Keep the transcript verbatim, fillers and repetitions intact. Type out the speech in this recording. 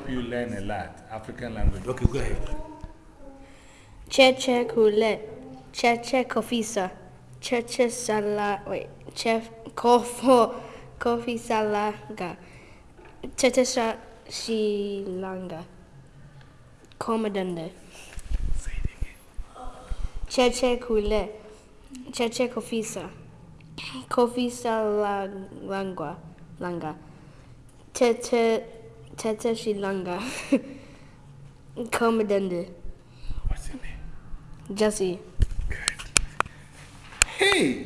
help you learn a lot. African language. Okay, go ahead. Cheche kule, cheche kofisa, cheche sala, wait, chef kofo, kofi salaga, cheche sha shilanga, komadande. Say it again. Cheche kule, cheche kofisa, kofi salangwa, langa, tete, tete shilanga, komadande. What's your name? Jesse. Good. Hey!